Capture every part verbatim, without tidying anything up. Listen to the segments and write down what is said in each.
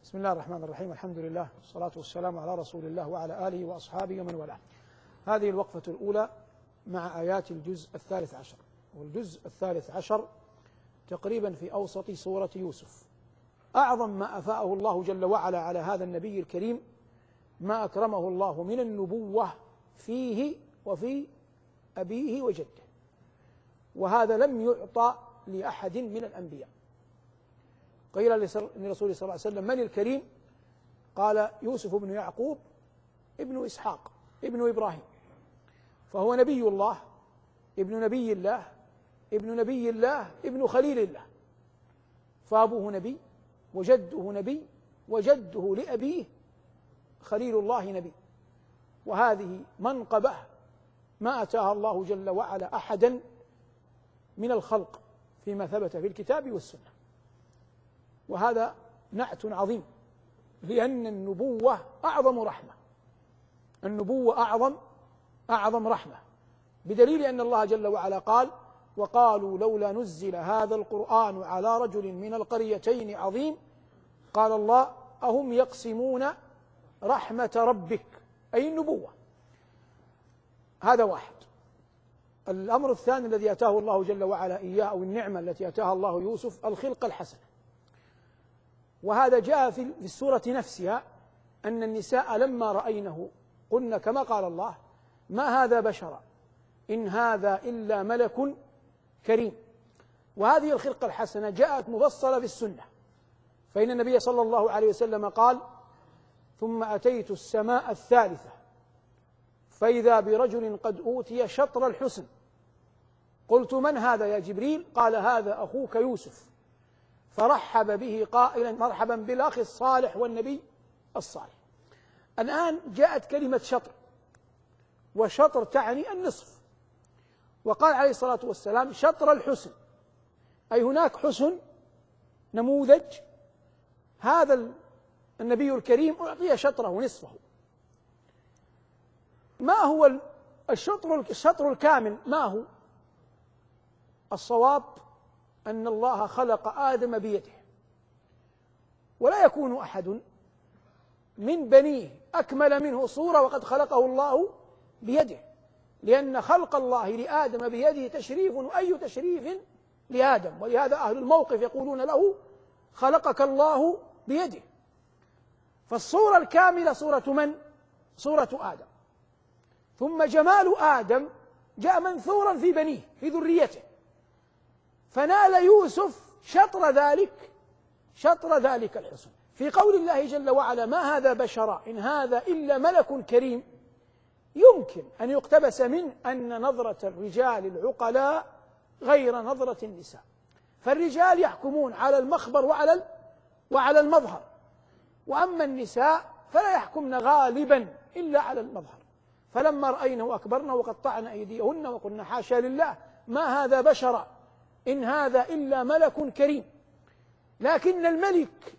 بسم الله الرحمن الرحيم. الحمد لله والصلاة والسلام على رسول الله وعلى آله وأصحابه ومن والاه. هذه الوقفة الأولى مع آيات الجزء الثالث عشر، والجزء الثالث عشر تقريبا في أوسط سورة يوسف. أعظم ما أفاءه الله جل وعلا على هذا النبي الكريم ما أكرمه الله من النبوة فيه وفي أبيه وجده، وهذا لم يعطى لأحد من الأنبياء. قيل لرسول صلى الله عليه وسلم: من الكريم؟ قال: يوسف بن يعقوب ابن إسحاق ابن إبراهيم، فهو نبي الله ابن نبي الله ابن نبي الله ابن خليل الله، فأبوه نبي وجده نبي وجده لأبيه خليل الله نبي. وهذه منقبة ما أتاها الله جل وعلا أحدا من الخلق فيما ثبت في الكتاب والسنة، وهذا نعت عظيم، لأن النبوة أعظم رحمة، النبوة أعظم أعظم رحمة، بدليل أن الله جل وعلا قال: وقالوا لولا نزل هذا القرآن على رجل من القريتين عظيم. قال الله: أهم يقسمون رحمة ربك، أي النبوة. هذا واحد. الأمر الثاني الذي أتاه الله جل وعلا إياه، أو النعمة التي أتاها الله يوسف، الخلقة الحسنة. وهذا جاء في السورة نفسها أن النساء لما رأينه قلن كما قال الله: ما هذا بشرا إن هذا إلا ملك كريم. وهذه الخلقة الحسنة جاءت مفصلة في السنة، فإن النبي صلى الله عليه وسلم قال: ثم أتيت السماء الثالثة فإذا برجل قد أوتي شطر الحسن، قلت: من هذا يا جبريل؟ قال: هذا أخوك يوسف. فرحب به قائلا: مرحبا بالأخ الصالح والنبي الصالح. الآن جاءت كلمة شطر، وشطر تعني النصف، وقال عليه الصلاة والسلام: شطر الحسن، أي هناك حسن نموذج، هذا النبي الكريم أعطي شطره نصفه. ما هو الشطر الشطر الكامل؟ ما هو الصواب؟ أن الله خلق آدم بيده، ولا يكون أحد من بنيه أكمل منه صورة وقد خلقه الله بيده، لأن خلق الله لآدم بيده تشريف، وأي تشريف لآدم، ولهذا أهل الموقف يقولون له: خلقك الله بيده. فالصورة الكاملة صورة من؟ صورة آدم. ثم جمال آدم جاء منثورا في بنيه في ذريته، فنال يوسف شطر ذلك شطر ذلك الحسن. في قول الله جل وعلا: ما هذا بشرا إن هذا إلا ملك كريم، يمكن أن يقتبس منه أن نظرة الرجال العقلاء غير نظرة النساء، فالرجال يحكمون على المخبر وعلى وعلى المظهر، وأما النساء فلا يحكمن غالبا إلا على المظهر. فلما رأينه أكبرنا وقطعن أيديهن وقلنا: حاشا لله، ما هذا بشرا إن هذا إلا ملك كريم. لكن الملك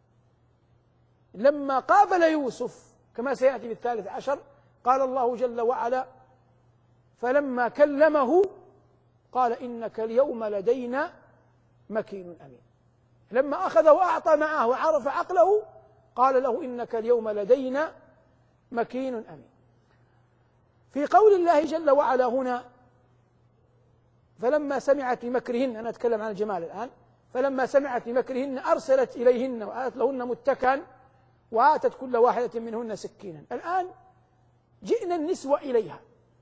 لما قابل يوسف كما سيأتي في الثالث عشر قال الله جل وعلا: فلما كلمه قال: إنك اليوم لدينا مكين أمين. لما أخذ وأعطى معه وعرف عقله قال له: إنك اليوم لدينا مكين أمين. في قول الله جل وعلا هنا: فلما سمعت بمكرهن، أنا أتكلم عن الجمال الآن، فلما سمعت بمكرهن أرسلت إليهن وآتت لهن متكئا وآتت كل واحدة منهن سكينا. الآن جئنا النسوة إليها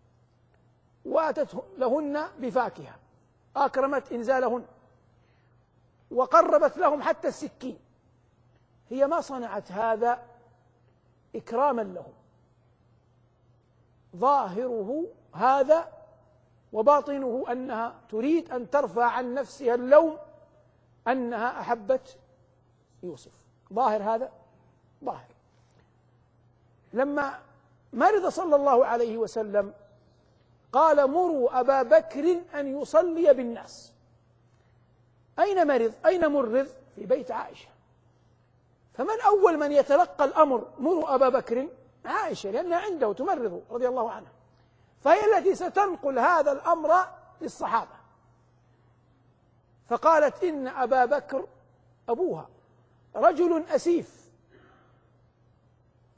وآتت لهن بفاكهة، أكرمت إنزالهن وقربت لهم حتى السكين. هي ما صنعت هذا إكراما لهم، ظاهره هذا وباطنه أنها تريد أن ترفع عن نفسها اللوم أنها أحبت يوسف. ظاهر هذا ظاهر. لما مرض صلى الله عليه وسلم قال: مروا أبا بكر أن يصلي بالناس. أين مرض؟ أين مرض؟ في بيت عائشة. فمن أول من يتلقى الأمر مروا أبا بكر؟ عائشة، لأنها عنده تمرض رضي الله عنها، فهي التي ستنقل هذا الأمر للصحابة. فقالت: إن أبا بكر أبوها رجل أسيف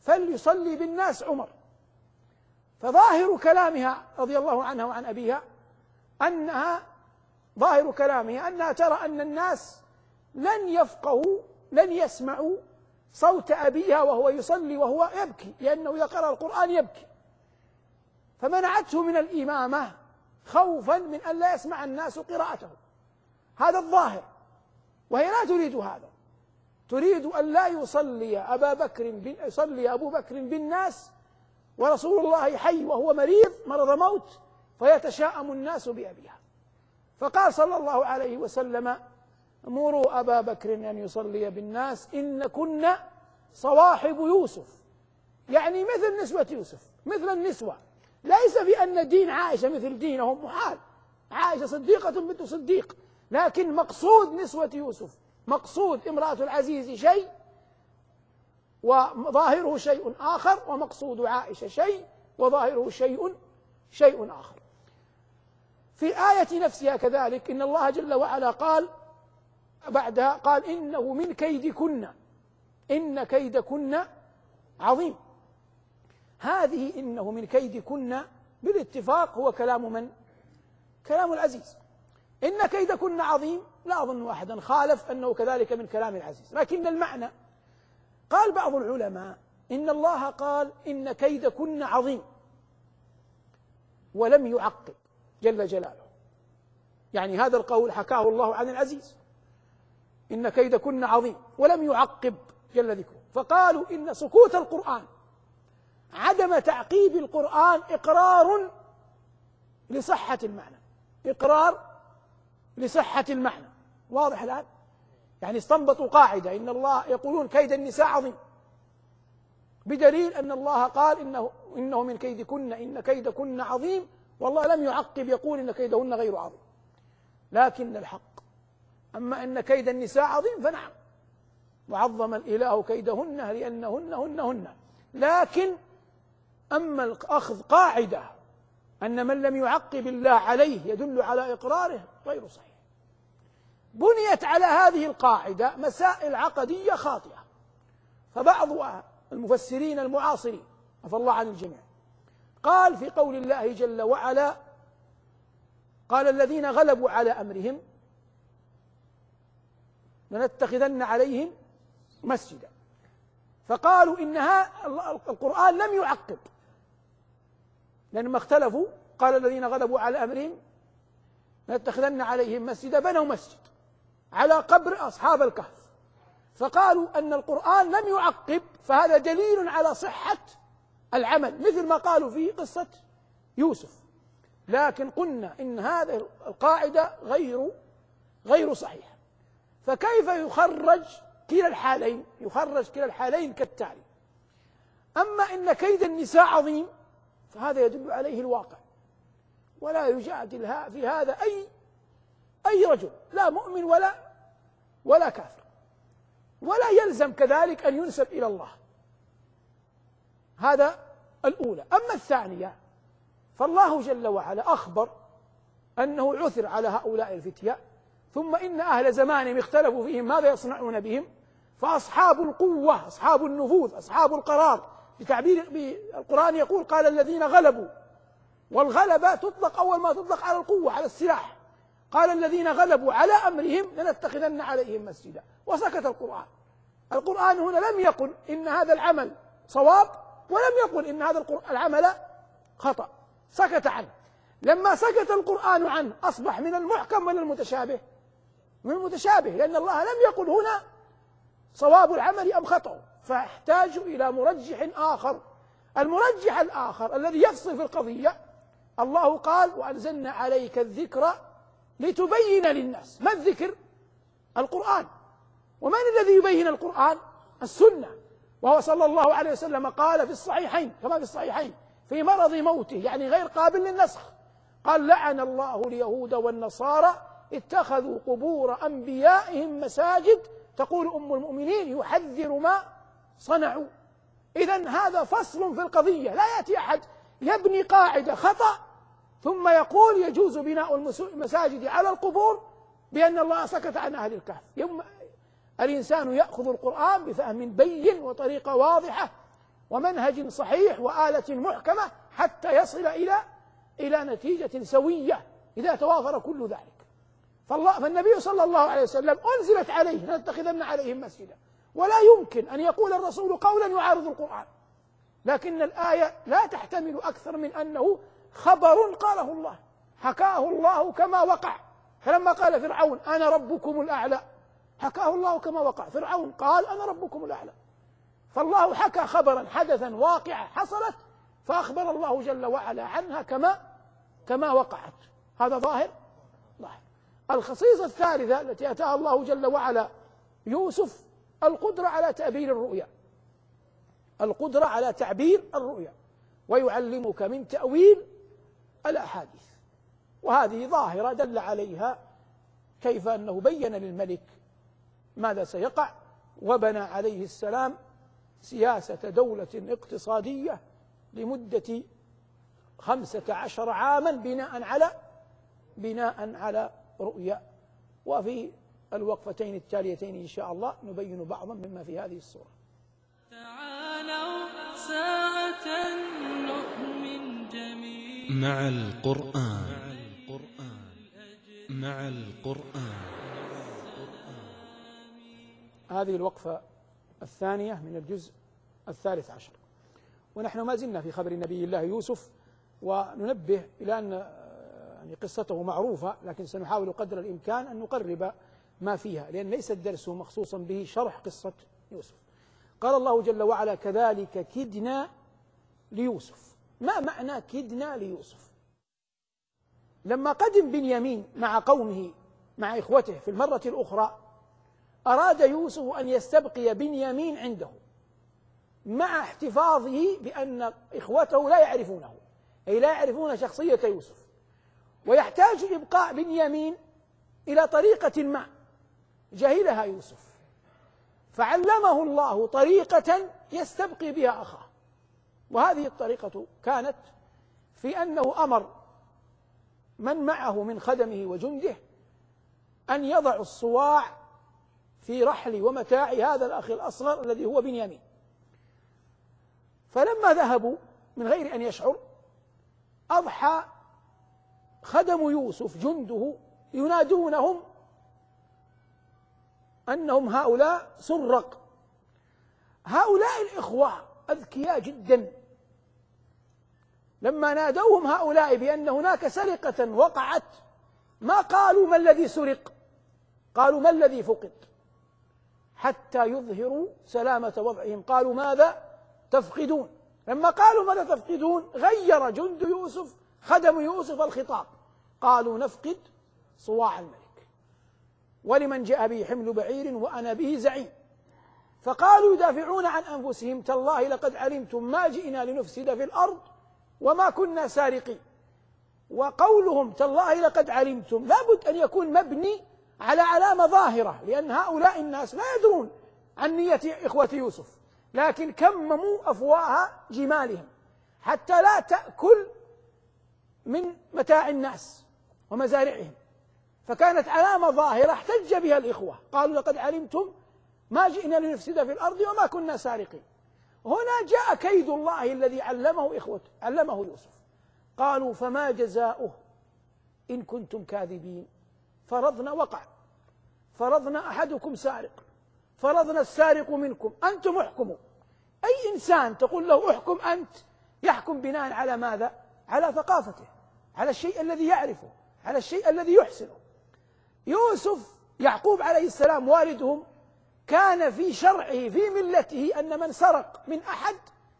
فليصلي بالناس عمر. فظاهر كلامها رضي الله عنها وعن أبيها أنها ظاهر كلامها أنها ترى أن الناس لن يفقهوا لن يسمعوا صوت أبيها وهو يصلي وهو يبكي، لأنه إذا قرأ القرآن يبكي، فمنعته من الإمامة خوفا من أن لا يسمع الناس قراءته. هذا الظاهر، وهي لا تريد هذا، تريد أن لا يصلي أبا بكر يصلي أبو بكر بالناس ورسول الله حي وهو مريض مرض موت فيتشاءم الناس بأبيها. فقال صلى الله عليه وسلم: مروا أبا بكر أن يصلي بالناس إن كنا صواحب يوسف، يعني مثل نسوة يوسف، مثل النسوة، ليس في أن دين عائشة مثل دينهم، محال، عائشة صديقة بنت صديق، لكن مقصود نسوة يوسف، مقصود امرأة العزيز شيء وظاهره شيء آخر، ومقصود عائشة شيء وظاهره شيء شيء آخر. في الآية نفسها كذلك إن الله جل وعلا قال بعدها، قال: إنه من كيدكن إن كيدكن عظيم. هذه إنه من كيدكن بالاتفاق هو كلام من؟ كلام العزيز. إن كيدكن عظيم، لا أظن أحدا خالف أنه كذلك من كلام العزيز، لكن المعنى، قال بعض العلماء إن الله قال إن كيدكن عظيم ولم يعقب جل جلاله، يعني هذا القول حكاه الله عن العزيز، إن كيدكن عظيم، ولم يعقب جل ذكره. فقالوا إن سكوت القرآن، عدم تعقيب القرآن إقرار لصحة المعنى، إقرار لصحة المعنى. واضح الآن؟ يعني استنبطوا قاعدة إن الله يقولون كيد النساء عظيم، بدليل أن الله قال إنه, إنه من كيدكن إن كيدكن عظيم، والله لم يعقب يقول إن كيدهن غير عظيم. لكن الحق أما أن كيد النساء عظيم فنعم، وعظم الإله كيدهن لأنهن هن هن، لكن أما الأخذ قاعدة أن من لم يعقب الله عليه يدل على إقراره غير صحيح. بنيت على هذه القاعدة مسائل عقدية خاطئة، فبعض المفسرين المعاصرين عفى الله عن الجميع قال في قول الله جل وعلا: قال الذين غلبوا على أمرهم لنتخذن عليهم مسجدا، فقالوا إنها القرآن لم يعقب، لأنما اختلفوا، قال الذين غلبوا على أمرهم لنتخذن عليهم مسجدا، بنوا مسجد على قبر أصحاب الكهف، فقالوا أن القرآن لم يعقب، فهذا دليل على صحة العمل، مثل ما قالوا في قصة يوسف. لكن قلنا إن هذه القاعدة غير غير صحيحة، فكيف يخرج كلا الحالين؟ يخرج كلا الحالين كالتالي: أما إن كيد النساء عظيم فهذا يدل عليه الواقع، ولا يجادل في هذا أي أي رجل، لا مؤمن ولا ولا كافر، ولا يلزم كذلك أن ينسب إلى الله. هذا الأولى. أما الثانية فالله جل وعلا أخبر أنه عثر على هؤلاء الفتية، ثم إن أهل زمانهم اختلفوا فيهم ماذا يصنعون بهم، فأصحاب القوة أصحاب النفوذ أصحاب القرار، بتعبير بالقرآن يقول: قال الذين غلبوا، والغلبة تطلق أول ما تطلق على القوة على السلاح، قال الذين غلبوا على أمرهم لنتخذن عليهم مسجدا، وسكت القرآن. القرآن هنا لم يقل إن هذا العمل صواب، ولم يقل إن هذا العمل خطأ، سكت عنه. لما سكت القرآن عنه أصبح من المحكم ولا المتشابه؟ من المتشابه، لأن الله لم يقل هنا صواب العمل أم خطأه، فاحتاج إلى مرجح آخر. المرجح الآخر الذي يفصل في القضية، الله قال: وأنزلنا عليك الذكر لتبين للناس. ما الذكر؟ القرآن. ومن الذي يبين القرآن؟ السنة. وهو صلى الله عليه وسلم قال في الصحيحين كما في الصحيحين في مرض موته، يعني غير قابل للنسخ، قال: لعن الله اليهود والنصارى اتخذوا قبور أنبيائهم مساجد، تقول أم المؤمنين يحذر ما صنعوا. إذن هذا فصل في القضية، لا يأتي أحد يبني قاعدة خطأ ثم يقول يجوز بناء المساجد على القبور بأن الله سكت عن أهل الكهف. يوم الإنسان يأخذ القرآن بفهم بين وطريقة واضحة ومنهج صحيح وآلة محكمة حتى يصل إلى إلى نتيجة سوية إذا توافر كل ذلك. فالله فالنبي صلى الله عليه وسلم أنزلت عليه لنتخذن عليهم مسجدا، ولا يمكن أن يقول الرسول قولا يعارض القرآن، لكن الآية لا تحتمل أكثر من أنه خبر قاله الله، حكاه الله كما وقع. فلما قال فرعون أنا ربكم الأعلى حكاه الله كما وقع، فرعون قال أنا ربكم الأعلى، فالله حكى خبرا حدثا واقعة حصلت فأخبر الله جل وعلا عنها كما كما وقعت. هذا ظاهر ظاهر. الخصيصة الثالثة التي أتاها الله جل وعلا يوسف القدرة على تعبير الرؤيا، القدرة على تعبير الرؤيا، ويعلمك من تأويل الأحاديث. وهذه ظاهرة دل عليها كيف أنه بين للملك ماذا سيقع، وبنى عليه السلام سياسة دولة اقتصادية لمدة خمسة عشر عاما بناء على بناء على رؤيا. وفي الوقفتين التاليتين إن شاء الله نبين بعضا مما في هذه السورة. تعالوا ساعة نؤمن جميعا مع القرآن مع القرآن. هذه الوقفة الثانية من الجزء الثالث عشر، ونحن ما زلنا في خبر نبي الله يوسف، وننبه إلى أن يعني قصته معروفة، لكن سنحاول قدر الإمكان أن نقرب ما فيها، لأن ليس الدرس مخصوصا به شرح قصة يوسف. قال الله جل وعلا كذلك كدنا ليوسف. ما معنى كدنا ليوسف؟ لما قدم بنيامين مع قومه مع إخوته في المرة الأخرى أراد يوسف أن يستبقي بنيامين عنده مع احتفاظه بأن إخوته لا يعرفونه، أي لا يعرفون شخصية يوسف، ويحتاج إبقاء بنيامين إلى طريقة ما جهلها يوسف، فعلمه الله طريقة يستبقي بها أخاه. وهذه الطريقة كانت في أنه أمر من معه من خدمه وجنده أن يضع الصواع في رحل ومتاع هذا الأخ الأصغر الذي هو بنيامين. فلما ذهبوا من غير أن يشعر أضحى خدم يوسف جنده ينادونهم أنهم هؤلاء سرق. هؤلاء الإخوة أذكياء جدا، لما نادوهم هؤلاء بأن هناك سرقة وقعت ما قالوا ما الذي سرق، قالوا ما الذي فقد، حتى يظهروا سلامة وضعهم. قالوا ماذا تفقدون؟ لما قالوا ماذا تفقدون غير جند يوسف خدم يوسف الخطاب، قالوا نفقد صواع الملك ولمن جاء به حمل بعير وأنا به زعيم. فقالوا يدافعون عن أنفسهم تالله لقد علمتم ما جئنا لنفسد في الأرض وما كنا سارقين. وقولهم تالله لقد علمتم لابد أن يكون مبني على علامة ظاهرة، لأن هؤلاء الناس لا يدرون عن نية إخوة يوسف، لكن كمموا أفواه جمالهم حتى لا تأكل من متاع الناس ومزارعهم، فكانت علامة ظاهرة احتج بها الإخوة، قالوا لقد علمتم ما جئنا لنفسد في الأرض وما كنا سارقين. هنا جاء كيد الله الذي علمه إخوته علمه يوسف. قالوا فما جزاؤه إن كنتم كاذبين. فرضنا وقع، فرضنا أحدكم سارق، فرضنا السارق منكم، أنتم احكموا. أي إنسان تقول له احكم أنت يحكم بناء على ماذا؟ على ثقافته، على الشيء الذي يعرفه، على الشيء الذي يحسنه. يوسف يعقوب عليه السلام والدهم كان في شرعه في ملته أن من سرق من أحد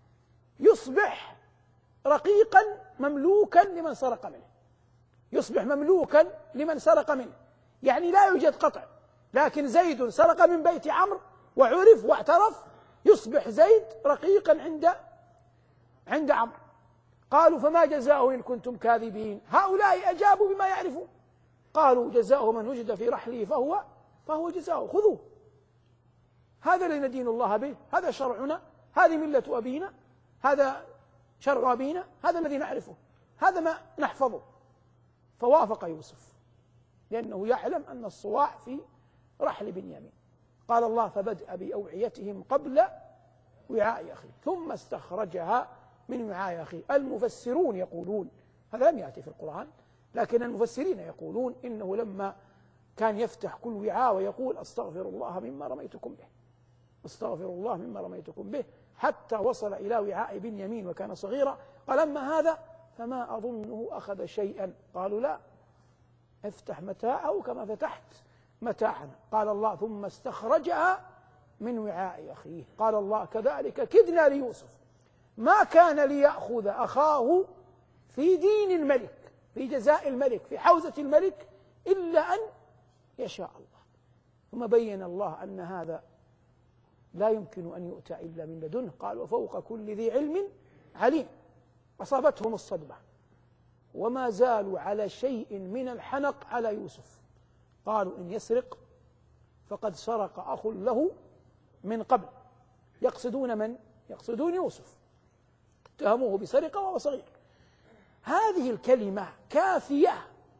يصبح رقيقا مملوكا لمن سرق منه، يصبح مملوكا لمن سرق منه، يعني لا يوجد قطع، لكن زيد سرق من بيت عمرو وعرف واعترف يصبح زيد رقيقا عند عند عمرو. قالوا فما جزاؤه إن كنتم كاذبين. هؤلاء أجابوا بما يعرفون، قالوا جزاؤه من وجد في رحله فهو فهو جزاؤه، خذوه، هذا الذي ندين الله به، هذا شرعنا، هذه ملة أبينا، هذا شرع أبينا، هذا الذي نعرفه، هذا ما نحفظه. فوافق يوسف لأنه يعلم أن الصواع في رحل بنيامين. قال الله فبدأ بأوعيتهم قبل وعاء أخيه ثم استخرجها من وعاء أخيه. المفسرون يقولون، هذا لم يأتي في القرآن، لكن المفسرين يقولون إنه لما كان يفتح كل وعاء ويقول أستغفر الله مما رميتكم به، أستغفر الله مما رميتكم به، حتى وصل إلى وعاء بنيامين وكان صغيرا، قال أما هذا فما أظنه أخذ شيئا. قالوا لا، افتح متاعه كما فتحت متاعنا. قال الله ثم استخرجها من وعاء أخيه. قال الله كذلك كدنا ليوسف ما كان ليأخذ أخاه في دين الملك، في جزاء الملك، في حوزة الملك، إلا أن يشاء الله. ثم بين الله أن هذا لا يمكن أن يؤتى إلا من لدنه. قال وفوق كل ذي علم عليم. أصابتهم الصدمة وما زالوا على شيء من الحنق على يوسف. قالوا إن يسرق فقد سرق أخ له من قبل. يقصدون من؟ يقصدون يوسف، اتهموه بسرقة وهو صغير. هذه الكلمة كافية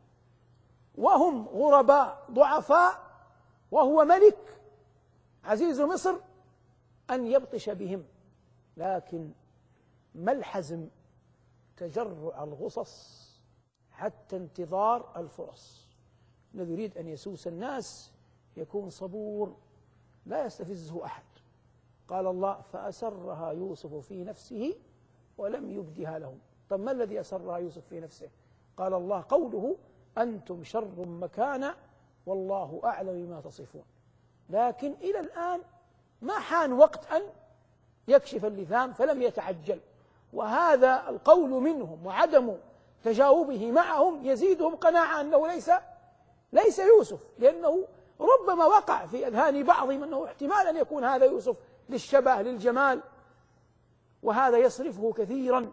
وهم غرباء ضعفاء وهو ملك عزيز مصر أن يبطش بهم. لكن ما الحزم؟ تجرع الغصص حتى انتظار الفرص. الذي يريد أن يسوس الناس يكون صبور لا يستفزه أحد. قال الله فأسرها يوسف في نفسه ولم يبدها لهم. طب ما الذي أسرها يوسف في نفسه؟ قال الله قوله أنتم شر مكانا والله أعلم بما تصفون. لكن إلى الآن ما حان وقت أن يكشف اللثام فلم يتعجل. وهذا القول منهم وعدم تجاوبه معهم يزيدهم قناعة أنه ليس ليس يوسف، لأنه ربما وقع في أذهان بعضهم أنه احتمال أن يكون هذا يوسف للشبه للجمال، وهذا يصرفه كثيرا.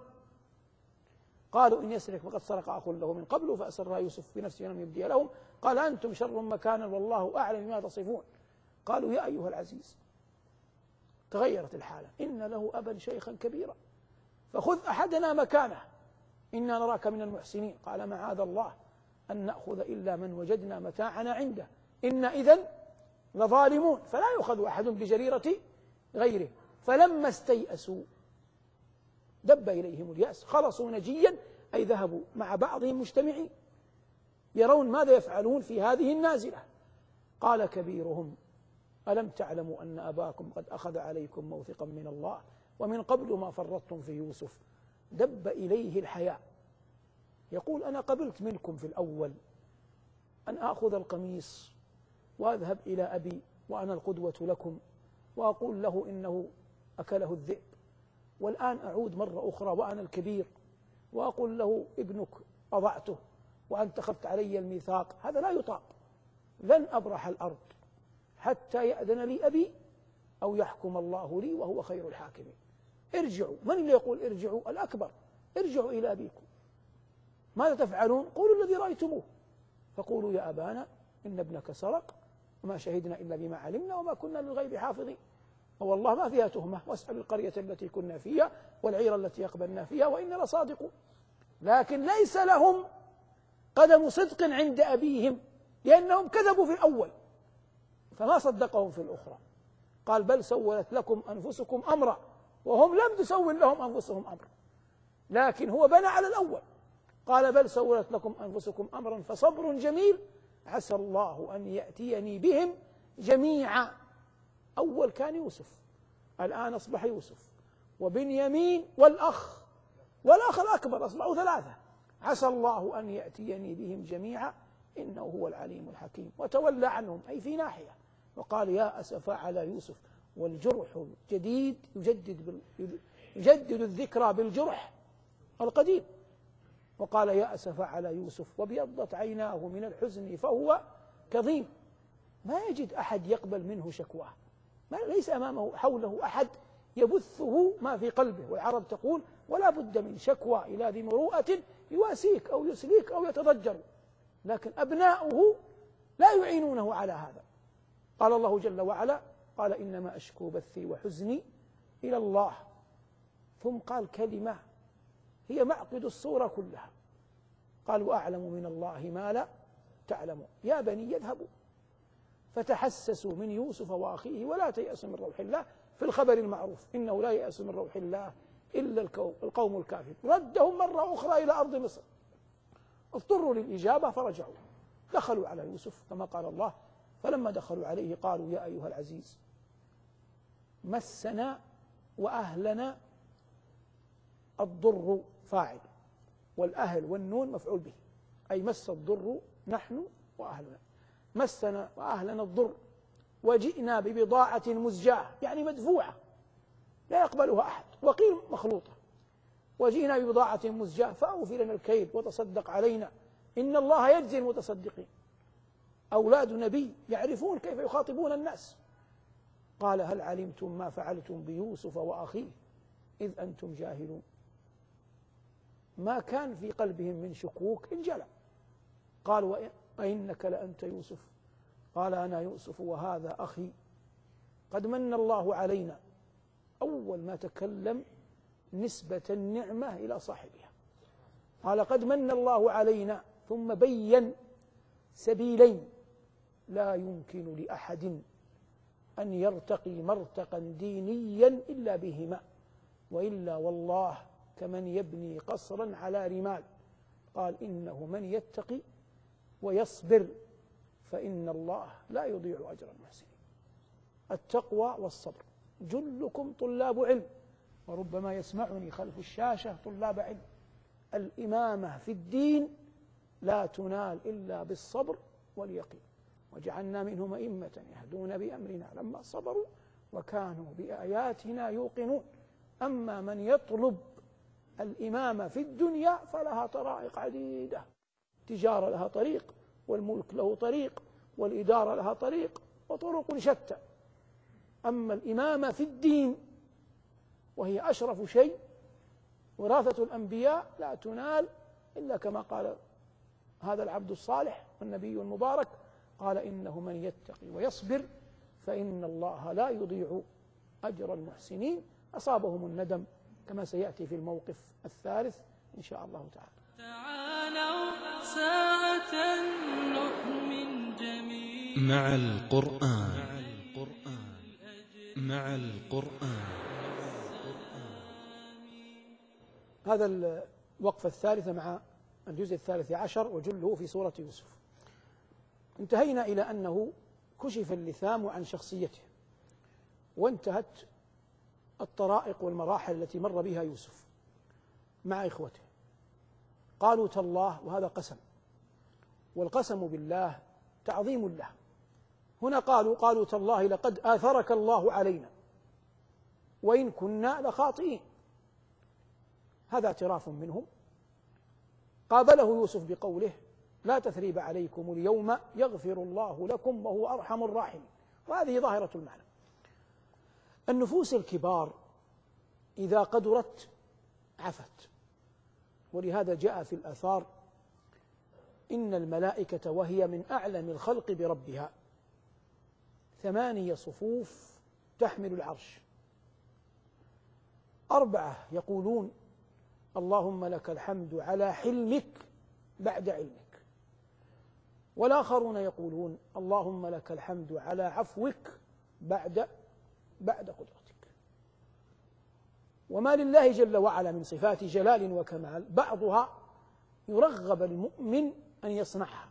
قالوا إن يسرق فقد سرق أخ له من قبل فأسرها يوسف بنفسه ولم يبديها لهم. قال أنتم شر مكانا والله أعلم بما تصفون. قالوا يا أيها العزيز، تغيرت الحالة، إن له أبا شيخا كبيرا فخذ أحدنا مكانه إنا نراك من المحسنين. قال معاذ الله أن نأخذ إلا من وجدنا متاعنا عنده إنا إذن لظالمون. فلا يؤخذ أحد بجريرة غيره. فلما استيأسوا دب إليهم اليأس خلصوا نجيا، أي ذهبوا مع بعضهم مجتمعين يرون ماذا يفعلون في هذه النازلة. قال كبيرهم ألم تعلموا أن أباكم قد أخذ عليكم موثقا من الله ومن قبل ما فرطتم في يوسف. دب إليه الحياء يقول أنا قبلت منكم في الأول أن آخذ القميص وأذهب إلى أبي وأنا القدوة لكم وأقول له إنه أكله الذئب، والآن أعود مرة أخرى وأنا الكبير وأقول له ابنك أضعته وأنت أخذت علي الميثاق. هذا لا يطاق. لن أبرح الأرض حتى يأذن لي أبي أو يحكم الله لي وهو خير الحاكمين. ارجعوا. من اللي يقول ارجعوا؟ الأكبر. ارجعوا إلى أبيكم. ماذا تفعلون؟ قولوا الذي رأيتموه فقولوا يا أبانا إن ابنك سرق وما شهدنا إلا بما علمنا وما كنا للغيب حافظين. والله ما فيها تهمة، واسأل القرية التي كنا فيها والعير التي أقبلنا فيها وإنا لصادقون. لكن ليس لهم قدم صدق عند أبيهم لأنهم كذبوا في الأول فما صدقهم في الأخرى. قال بل سولت لكم أنفسكم أمرا وهم لم تسول لهم أنفسهم أمرا، لكن هو بنى على الأول. قال بل سولت لكم أنفسكم أمرا فصبر جميل عسى الله أن يأتيني بهم جميعا. أول كان يوسف، الآن أصبح يوسف وبنيامين والأخ والأخ الأكبر، أصبحوا ثلاثة. عسى الله أن يأتيني بهم جميعا إنه هو العليم الحكيم. وتولى عنهم أي في ناحية وقال يا أسفا على يوسف والجرح الجديد يجدد, يجدد الذكرى بالجرح القديم. وقال يا أسفا على يوسف وابيضت عيناه من الحزن فهو كظيم. ما يجد أحد يقبل منه شكواه، ما ليس أمامه حوله أحد يبثه ما في قلبه. والعرب تقول ولا بد من شكوى إلى ذي مروءة يواسيك أو يسليك أو يتضجر، لكن أبناؤه لا يعينونه على هذا. قال الله جل وعلا قال إنما أشكو بثي وحزني إلى الله. ثم قال كلمة هي معقد الصورة كلها، قال وأعلم من الله ما لا تعلمون. يا بني يذهبوا فتحسسوا من يوسف وأخيه ولا تيأسوا من روح الله في الخبر المعروف إنه لا يأس من روح الله إلا القوم الكافرون. ردهم مرة أخرى إلى أرض مصر، اضطروا للإجابة فرجعوا، دخلوا على يوسف كما قال الله: فلما دخلوا عليه قالوا يا أيها العزيز مسنا وأهلنا الضر فاعل، والأهل والنون مفعول به، أي مس الضر نحن وأهلنا، مسنا وأهلنا الضر وجئنا ببضاعة مزجاة يعني مدفوعة لا يقبلها أحد، وقيل مخلوطة، وجئنا ببضاعة مزجاة فأوفي لنا الكيل وتصدق علينا إن الله يجزي المتصدقين. أولاد نبي يعرفون كيف يخاطبون الناس. قال هل علمتم ما فعلتم بيوسف وأخيه إذ أنتم جاهلون. ما كان في قلبهم من شكوك انجلى. قالوا أئنك لأنت يوسف؟ قال أنا يوسف وهذا أخي قد من الله علينا. أول ما تكلم نسبة النعمة إلى صاحبها، قال قد من الله علينا، ثم بين سبيلين لا يمكن لأحد أن يرتقي مرتقا دينيا إلا بهما، وإلا والله كمن يبني قصرا على رمال. قال إنه من يتقي ويصبر فإن الله لا يضيع أجر المحسنين. التقوى والصبر. جلكم طلاب علم، وربما يسمعني خلف الشاشة طلاب علم. الإمامة في الدين لا تنال إلا بالصبر واليقين، وجعلنا منهم أئمة يهدون بأمرنا لما صبروا وكانوا بآياتنا يوقنون. أما من يطلب الإمامة في الدنيا فلها طرائق عديدة، تجارة لها طريق، والملك له طريق، والإدارة لها طريق، وطرق شتى. أما الإمامة في الدين وهي أشرف شيء، وراثة الأنبياء، لا تنال إلا كما قال هذا العبد الصالح والنبي المبارك، قال إنه من يتقي ويصبر فإن الله لا يضيع أجر المحسنين. أصابهم الندم كما سيأتي في الموقف الثالث إن شاء الله تعالى. تعالوا ساعة نؤمن جميعا مع القرآن مع القرآن. هذا الوقفة الثالثة مع الجزء الثالث عشر وجله في سورة يوسف. انتهينا إلى أنه كشف اللثام عن شخصيته، وانتهت الطرائق والمراحل التي مر بها يوسف مع إخوته. قالوا تالله، وهذا قسم، والقسم بالله تعظيم له. هنا قالوا قالوا تالله لقد آثرك الله علينا وإن كنا لخاطئين. هذا اعتراف منهم. قابله يوسف بقوله لا تثريب عليكم اليوم يغفر الله لكم وهو أرحم الراحمين. وهذه ظاهرة المعنى. النفوس الكبار إذا قدرت عفت، ولهذا جاء في الآثار إن الملائكة وهي من أعلم الخلق بربها ثمانية صفوف تحمل العرش، أربعة يقولون اللهم لك الحمد على حلمك بعد علمك، والآخرون يقولون اللهم لك الحمد على عفوك بعد بعد قدرتك. وما لله جل وعلا من صفات جلال وكمال بعضها يرغب المؤمن أن يصنعها،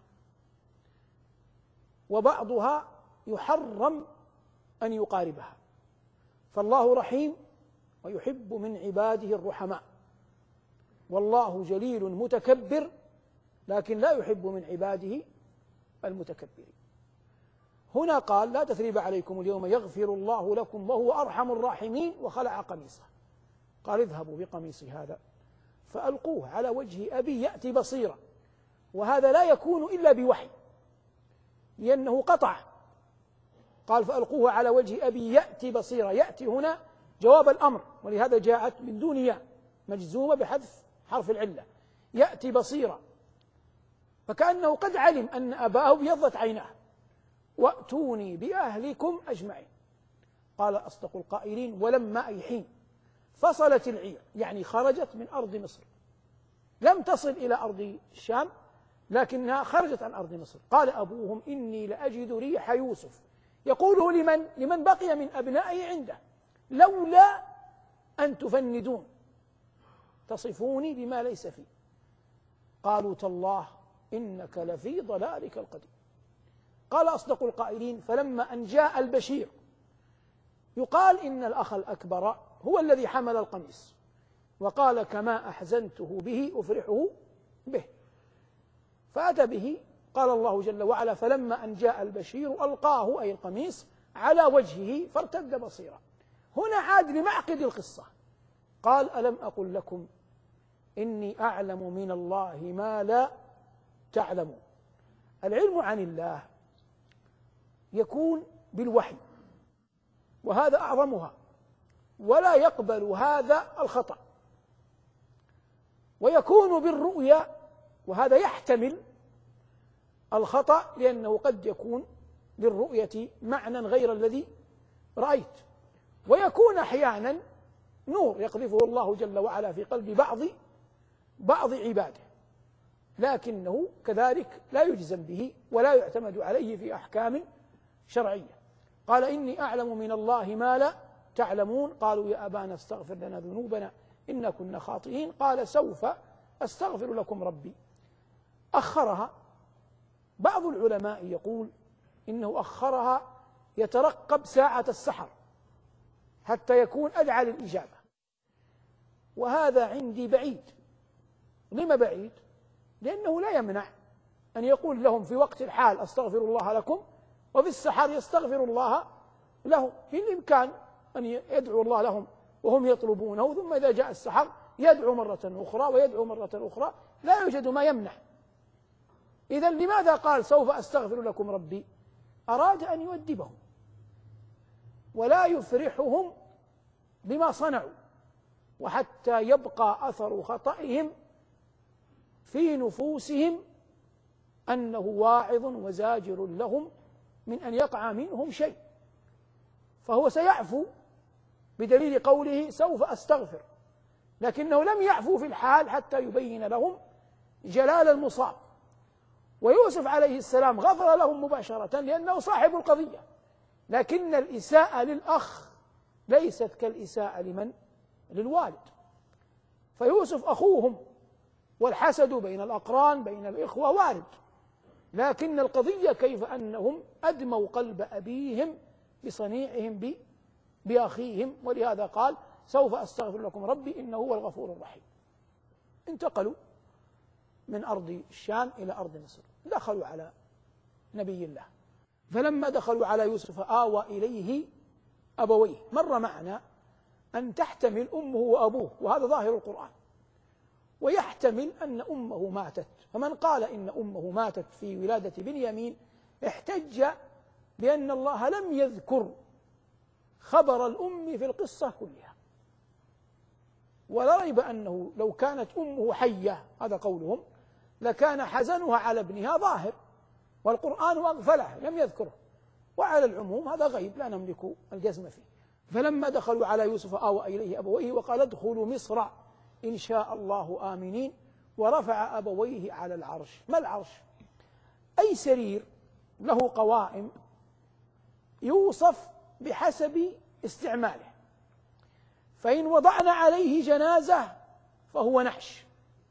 وبعضها يحرم أن يقاربها. فالله رحيم ويحب من عباده الرحماء، والله جليل متكبر لكن لا يحب من عباده المتكبرين. هنا قال لا تثريب عليكم اليوم يغفر الله لكم وهو أرحم الراحمين، وخلع قميصه. قال اذهبوا بقميصي هذا فألقوه على وجه أبي يأتي بصيرا. وهذا لا يكون إلا بوحي، لأنه قطع. قال فألقوه على وجه أبي يأتي بصيرا. يأتي هنا جواب الأمر، ولهذا جاءت من دون ياء مجزومة بحذف حرف العلة، يأتي بصيرا، فكأنه قد علم أن أباه ابيضت عيناه. وأتوني بأهلكم أجمعين. قال أصدق القائلين ولما أي حين فصلت العير، يعني خرجت من أرض مصر، لم تصل إلى أرض الشام، لكنها خرجت عن أرض مصر. قال أبوهم إني لأجد ريح يوسف، يقوله لمن؟ لمن بقي من أبنائه عنده، لولا أن تفندون تصفوني بما ليس فيه. قالوا تالله إنك لفي ضلالك القديم. قال أصدق القائلين فلما أن جاء البشير، يقال إن الأخ الأكبر هو الذي حمل القميص، وقال كما أحزنته به أفرحه به، فأتى به. قال الله جل وعلا فلما أن جاء البشير ألقاه أي القميص على وجهه فارتد بصيرا. هنا عاد لمعقد القصة، قال ألم أقل لكم إني أعلم من الله ما لا تعلمون. العلم عن الله يكون بالوحي، وهذا أعظمها، ولا يقبل هذا الخطأ، ويكون بالرؤيا، وهذا يحتمل الخطأ لأنه قد يكون للرؤية معنى غير الذي رأيت، ويكون أحيانا نور يقذفه الله جل وعلا في قلب بعض بعض عباده، لكنه كذلك لا يجزم به ولا يعتمد عليه في أحكام شرعية. قال إني أعلم من الله ما لا تعلمون. قالوا يا أبانا استغفر لنا ذنوبنا إنا كنا خاطئين. قال سوف أستغفر لكم ربي. أخرها. بعض العلماء يقول إنه أخرها يترقب ساعة السحر حتى يكون أدعى للإجابة، وهذا عندي بعيد. لما بعيد؟ لأنه لا يمنع أن يقول لهم في وقت الحال أستغفر الله لكم، وفي السحر يستغفر الله لهم. في الإمكان أن يدعو الله لهم وهم يطلبونه، ثم إذا جاء السحر يدعو مرة أخرى ويدعو مرة أخرى، لا يوجد ما يمنع. إذن لماذا قال سوف أستغفر لكم ربي؟ أراد أن يؤدبهم ولا يفرحهم بما صنعوا، وحتى يبقى أثر خطئهم في نفوسهم أنه واعظ وزاجر لهم من أن يقع منهم شيء، فهو سيعفو بدليل قوله سوف أستغفر، لكنه لم يعفو في الحال حتى يبين لهم جلال المصاب. ويوسف عليه السلام غفر لهم مباشرة لأنه صاحب القضية، لكن الإساءة للأخ ليست كالإساءة لمن؟ للوالد. فيوسف أخوهم، والحسد بين الأقران بين الإخوة وارد، لكن القضية كيف أنهم أدموا قلب أبيهم بصنيعهم بأخيهم، ولهذا قال سوف أستغفر لكم ربي إنه هو الغفور الرحيم. انتقلوا من أرض الشام إلى أرض مصر، دخلوا على نبي الله، فلما دخلوا على يوسف آوى إليه أبويه. مر معنا أن تحتمل أمه وأبوه، وهذا ظاهر القرآن، ويحتمل أن أمه ماتت، فمن قال إن أمه ماتت في ولادة بنيامين احتج بأن الله لم يذكر خبر الأم في القصة كلها، ولا ريب أنه لو كانت أمه حية، هذا قولهم، لكان حزنها على ابنها ظاهر، والقرآن أغفله لم يذكره، وعلى العموم هذا غيب لا نملك الجزم فيه. فلما دخلوا على يوسف آوى إليه أبويه وقال ادخلوا مصر إن شاء الله آمنين، ورفع أبويه على العرش. ما العرش؟ أي سرير له قوائم يوصف بحسب استعماله، فإن وضعنا عليه جنازة فهو نعش،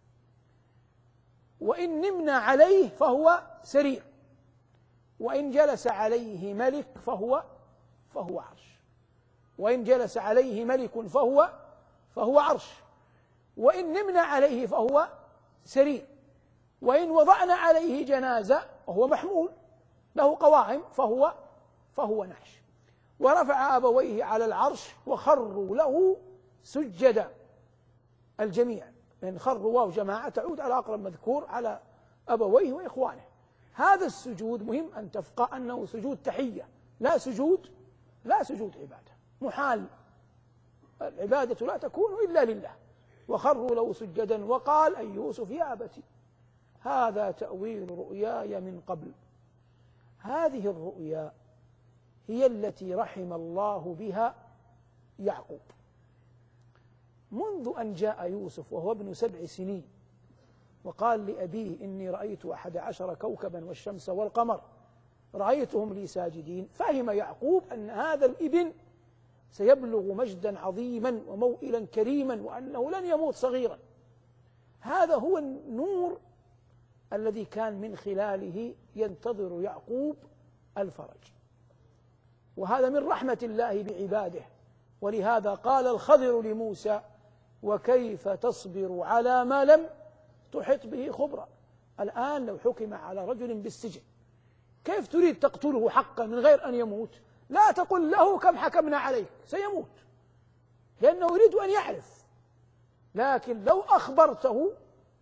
وإن نمنا عليه فهو سرير، وإن جلس عليه ملك فهو فهو عرش، وإن جلس عليه ملك فهو فهو عرش، وإن نمنا عليه فهو سرير، وإن وضعنا عليه جنازة وهو محمول له قوائم فهو فهو نعش. ورفع أبويه على العرش وخروا له سجدا الجميع، لأن خروا واو جماعة تعود على أقرب مذكور على أبويه وإخوانه. هذا السجود مهم أن تفقه أنه سجود تحية، لا سجود لا سجود عبادة، محال، العبادة لا تكون إلا لله. وخروا له سجدا وقال أي يوسف يا أبتي هذا تأويل رؤياي من قبل. هذه الرؤيا هي التي رحم الله بها يعقوب. منذ أن جاء يوسف وهو ابن سبع سنين وقال لأبيه إني رأيت أحد عشر كوكبا والشمس والقمر رأيتهم لي ساجدين، فهم يعقوب أن هذا الابن سيبلغ مجدا عظيما وموئلا كريما وأنه لن يموت صغيرا. هذا هو النور الذي كان من خلاله ينتظر يعقوب الفرج، وهذا من رحمة الله بعباده. ولهذا قال الخضر لموسى: وكيف تصبر على ما لم تحط به خبرا. الآن لو حكم على رجل بالسجن كيف تريد تقتله حقا من غير أن يموت؟ لا تقل له كم حكمنا عليك، سيموت لأنه يريد أن يعرف. لكن لو أخبرته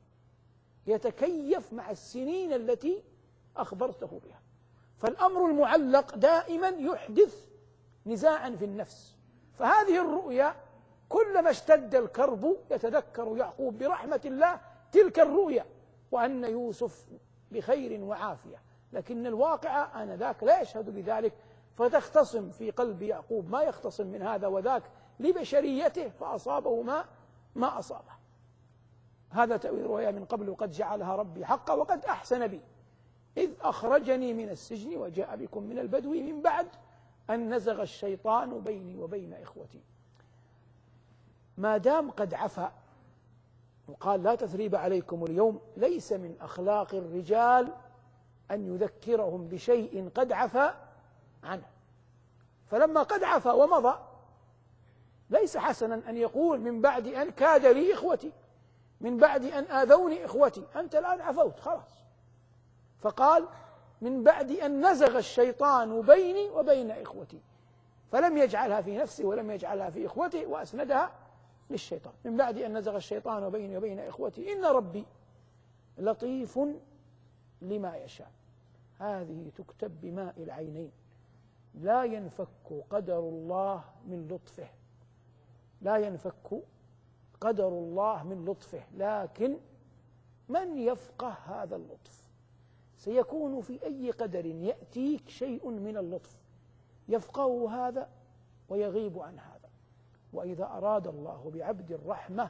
يتكيف مع السنين التي أخبرته بها. فالأمر المعلق دائما يحدث نزاعا في النفس. فهذه الرؤيا كلما اشتد الكرب يتذكر يعقوب برحمة الله تلك الرؤيا وأن يوسف بخير وعافية، لكن الواقع آنذاك لا يشهد بذلك، فتختصم في قلب يعقوب ما يختصم من هذا وذاك لبشريته، فأصابه ما ما أصابه. هذا تأويل رؤيا من قبل وقد جعلها ربي حقا وقد أحسن بي إذ أخرجني من السجن وجاء بكم من البدو من بعد أن نزغ الشيطان بيني وبين إخوتي. ما دام قد عفا وقال لا تثريب عليكم اليوم، ليس من أخلاق الرجال أن يذكرهم بشيء قد عفا عنه. فلما قد عفا ومضى ليس حسنا أن يقول من بعد أن كاد لي إخوتي، من بعد أن آذوني إخوتي، أنت الآن عفوت خلاص. فقال من بعد أن نزغ الشيطان بيني وبين إخوتي، فلم يجعلها في نفسه ولم يجعلها في إخوته وأسندها للشيطان. من بعد أن نزغ الشيطان بيني وبين إخوتي إن ربي لطيف لما يشاء. هذه تكتب بماء العينين. لا ينفك قدر الله من لطفه، لا ينفك قدر الله من لطفه، لكن من يفقه هذا اللطف؟ سيكون في أي قدر يأتيك شيء من اللطف يفقه هذا ويغيب عن هذا. وإذا أراد الله بعبد الرحمة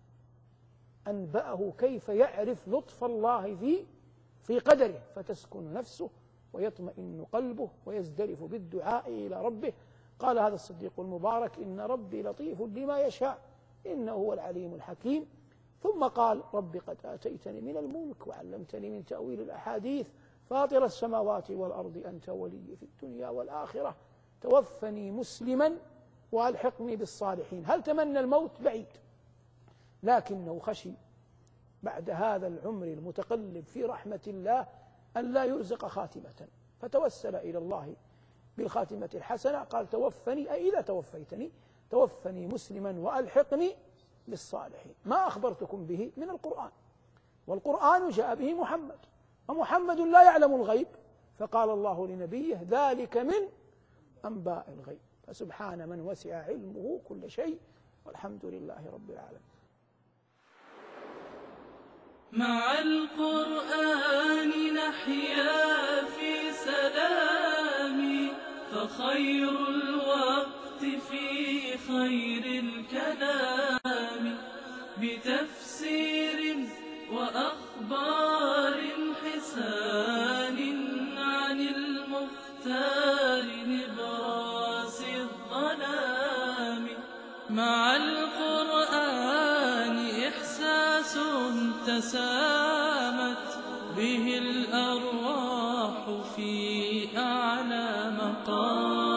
أنبأه كيف يعرف لطف الله في في قدره، فتسكن نفسه ويطمئن قلبه ويزدرف بالدعاء إلى ربه. قال هذا الصديق المبارك: إن ربي لطيف لما يشاء إنه هو العليم الحكيم. ثم قال: رب قد آتيتني من الملك وعلمتني من تأويل الأحاديث فاطر السماوات والأرض أنت ولي في الدنيا والآخرة توفني مسلما وألحقني بالصالحين. هل تمنى الموت؟ بعيد، لكنه خشي بعد هذا العمر المتقلب في رحمة الله أن لا يرزق خاتمة، فتوسل إلى الله بالخاتمة الحسنة. قال: توفني أي إذا توفيتني توفني مسلما وألحقني بالصالحين. ما أخبرتكم به من القرآن، والقرآن جاء به محمد، ومحمد لا يعلم الغيب، فقال الله لنبيه: ذلك من أنباء الغيب. فسبحان من وسع علمه كل شيء، والحمد لله رب العالمين. مع القرآن نحيا في سلام، فخير الوقت في خير الكلام، بتفسير وأخبار حسان عن المختار نبراس الظلام. مع القرآن إحساس تسامت به الأرواح في أعلى مقام، بتفسير وأخبار حسان عن المختار نبراس الظلام. مع القرآن إحساس تسامت به الأرواح في أعلى مقام، بتفسير وأخبار حسان عن المختار نبراس الظلام. مع القرآن إحساس تسامت به الأرواح في أعلى مقام.